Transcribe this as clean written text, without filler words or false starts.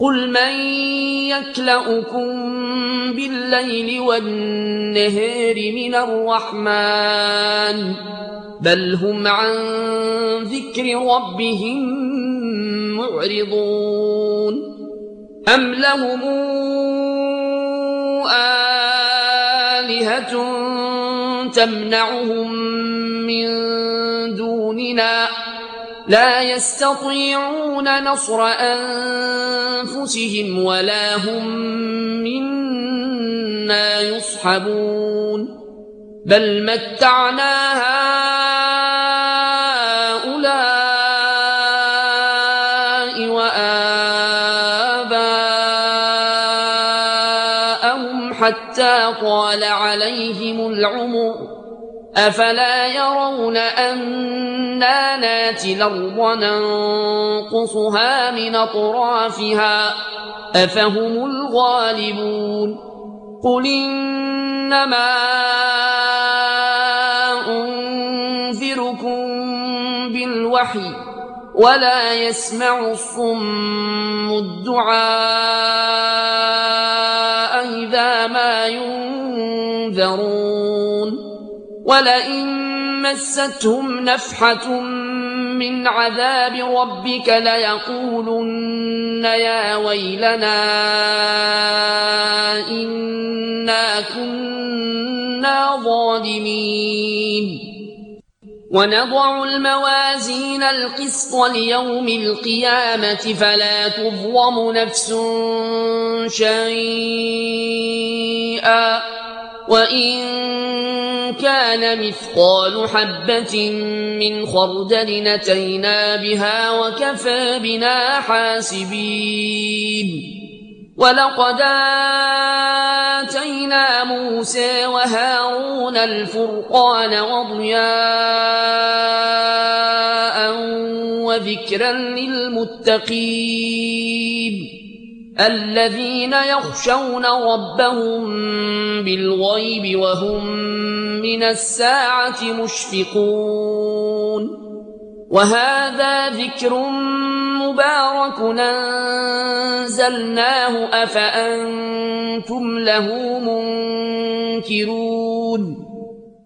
قل من يكلؤكم بالليل والنهار من الرحمن بل هم عن ذكر ربهم معرضون أم لهم آلهة تمنعهم من دوننا لا يستطيعون نصر أنفسهم ولا هم منا يصحبون بل متعنا هؤلاء وآباءهم حتى طال عليهم العمر أفلا يرون أنا ناتي الأرض ننقصها من أطرافها أفهم الغالبون قل إنما أنذركم بالوحي ولا يسمع الصم الدعاء إذا ما ينذرون ولئن مستهم نفحة من عذاب ربك ليقولن يا ويلنا إنا كنا ظالمين ونضع الموازين القسط ليوم القيامة فلا تظلم نفس شيئا وإن كان مثقال حبة من خردل أتينا بها وكفى بنا حاسبين ولقد آتينا موسى وهارون الفرقان وضياء وذكرا للمتقين الذين يخشون ربهم بالغيب وهم من الساعة مشفقون وهذا ذكر مبارك أنزلناه أفأنتم له منكرون